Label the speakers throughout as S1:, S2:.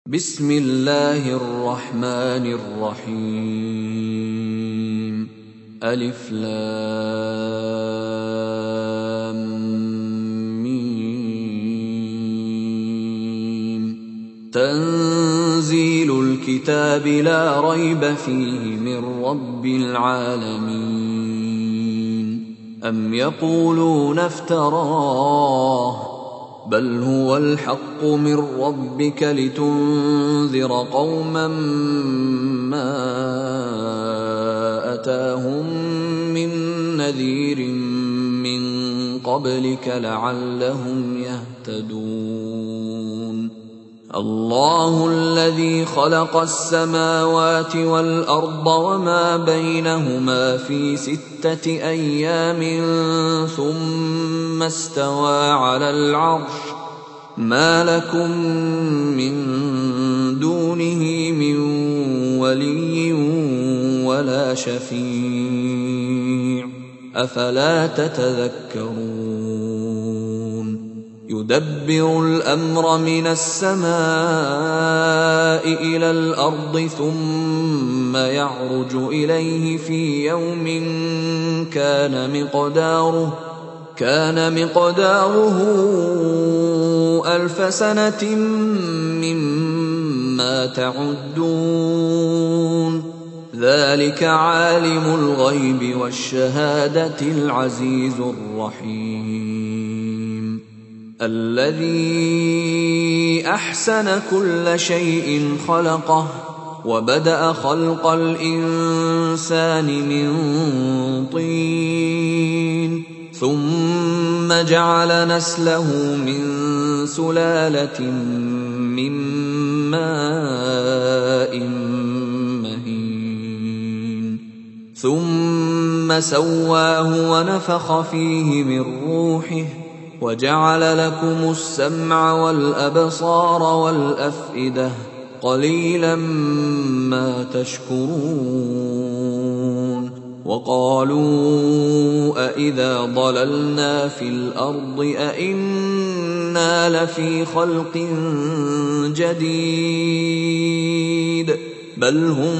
S1: بسم الله الرحمن الرحيم ألف لام ميم تنزيل الكتاب لا ريب فيه من رب العالمين أم يقولون افتراه بل هو الحق من ربك لتنذر قوما ما أتاهم من نذير من قبلك لعلهم يهتدون الله الذي خلق السماوات والأرض وما بينهما في 6 أيام ثم استوى على العرش ما لكم من دونه من ولي ولا شفيع أفلا تتذكرون يدبر الأمر من السماء إلى الأرض ثم يعرج إليه في يوم كان مقداره 1000 سنة مما تعدون ذلك عالم الغيب والشهادة العزيز الرحيم الذي أحسن كل شيء خلقه وبدأ خلق الإنسان من طين ثم جعل نسله من سلالة من ماء مهين ثم سواه ونفخ فيه من روحه وجعل لكم السمع والأبصار والأفئدة قليلا ما تشكرون وقالوا أإذا ضللنا في الأرض أإنا لفي خلق جديد بل هم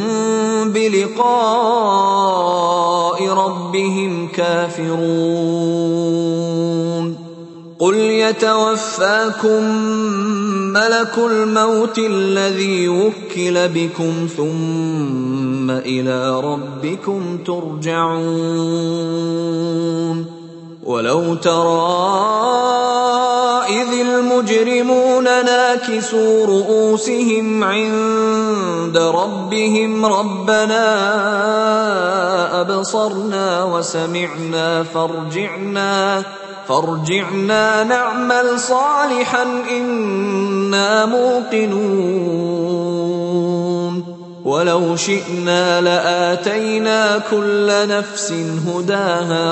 S1: بلقاء ربهم كافرون قل يتوفاكم ملك الموت الذي وكل بكم ثم إلى ربكم ترجعون ولو ترى إذ المجرمون ناكسوا رؤوسهم عند ربهم ربنا أبصرنا وسمعنا فارجعنا نعمل صالحا إنا موقنون ولو شئنا لآتينا كل نفس هداها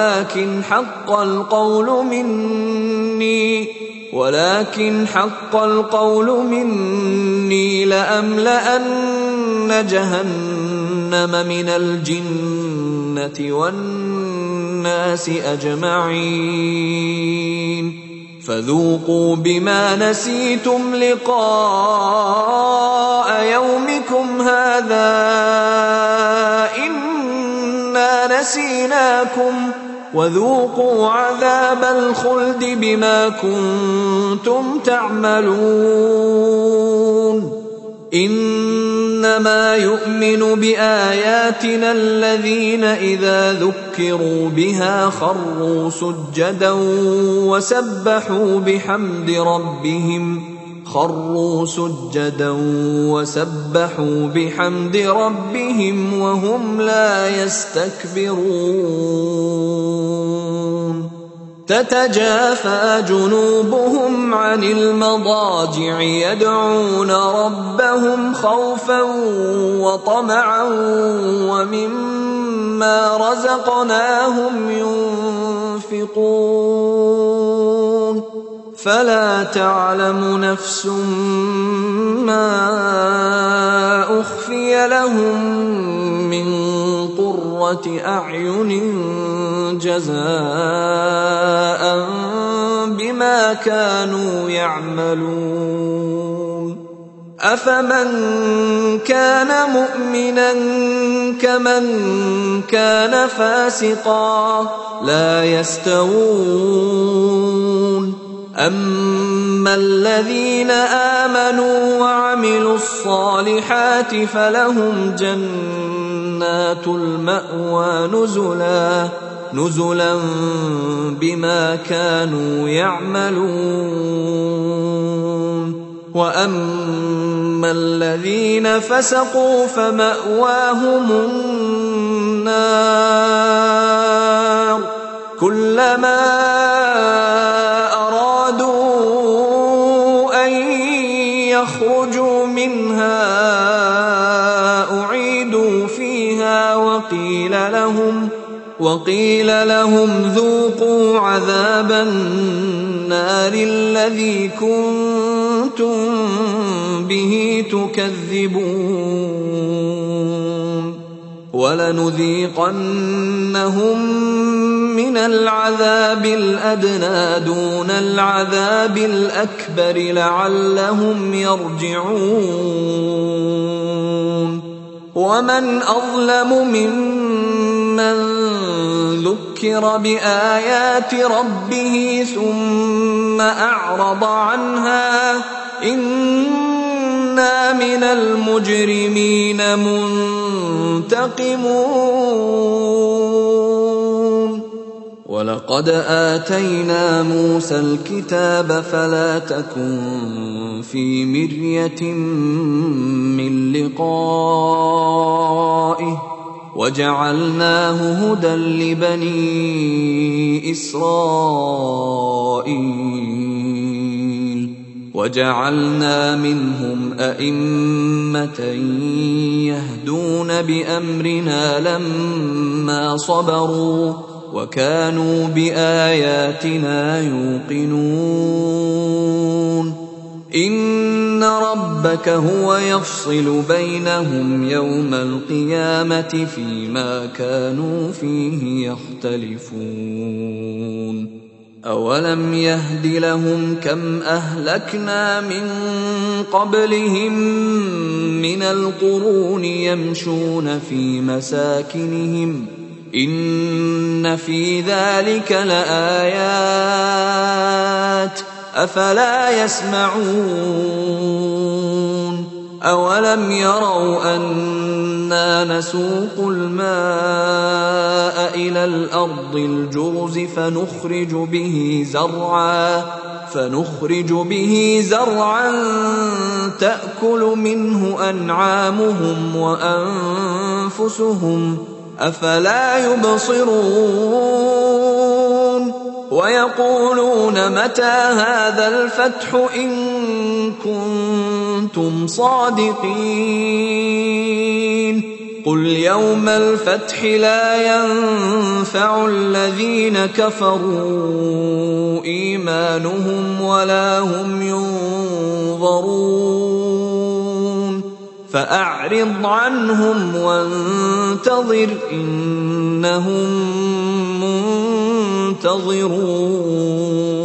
S1: ولكن حق القول مني لأملأن جهنم من الجنة والناس أجمعين فذوقوا بما نسيتم لقاء يومكم هذا إنا نسيناكم وذوقوا عذاب الخلد بما كنتم تعملون إنما يؤمن بآياتنا الذين إذا ذكروا بها خروا سجدا وسبحوا بحمد ربهم وهم لا يستكبرون تتجافى جنوبهم عن المضاجع يدعون ربهم خوفا وطمعا ومما رزقناهم ينفقون فلا تعلم نفس ما أخفي لهم من قرة أعين جزاء بما كانوا يعملون أفمن كان مؤمنا كمن كان فاسقا لا يستوون أما الذين آمنوا وعملوا الصالحات فلهم جنات المأوى نزلا بما كانوا يعملون وأما الذين فسقوا فمأواهم النار كلما أرادوا أن يخرجوا منها أعيدوا فيها وقيل لهم ذوقوا عذاب النار الذي كنتم به تكذبون ولنذيقنهم من العذاب الأدنى دون العذاب الأكبر لعلهم يرجعون ومن أظلم ممن ذكر بآيات ربه ثم أعرض عنها إنا من المجرمين منتقمون ولقد آتينا موسى الكتاب فلا تكن في مرية من لقائه وجعلناه هدى لبني إسرائيل وجعلنا منهم أئمة يهدون بأمرنا لما صبروا وكانوا بآياتنا يوقنون إن ربك هو يفصل بينهم يوم القيامة فيما كانوا فيه يختلفون أولم يهد لهم كم أهلكنا من قبلهم من القرون يمشون في مساكنهم إن في ذلك لآيات أفلا يسمعون أولم يروا أنا نسوق الماء إلى الأرض الجرز فنخرج به زرعا تأكل منه أنعامهم وأنفسهم أفلا يبصرون ويقولون متى هذا الفتح إن كنتم صادقين قل يوم الفتح لا ينفع الذين كفروا إيمانهم ولا هم ينظرون فأعرض عنهم وانتظر إنهم منتظرون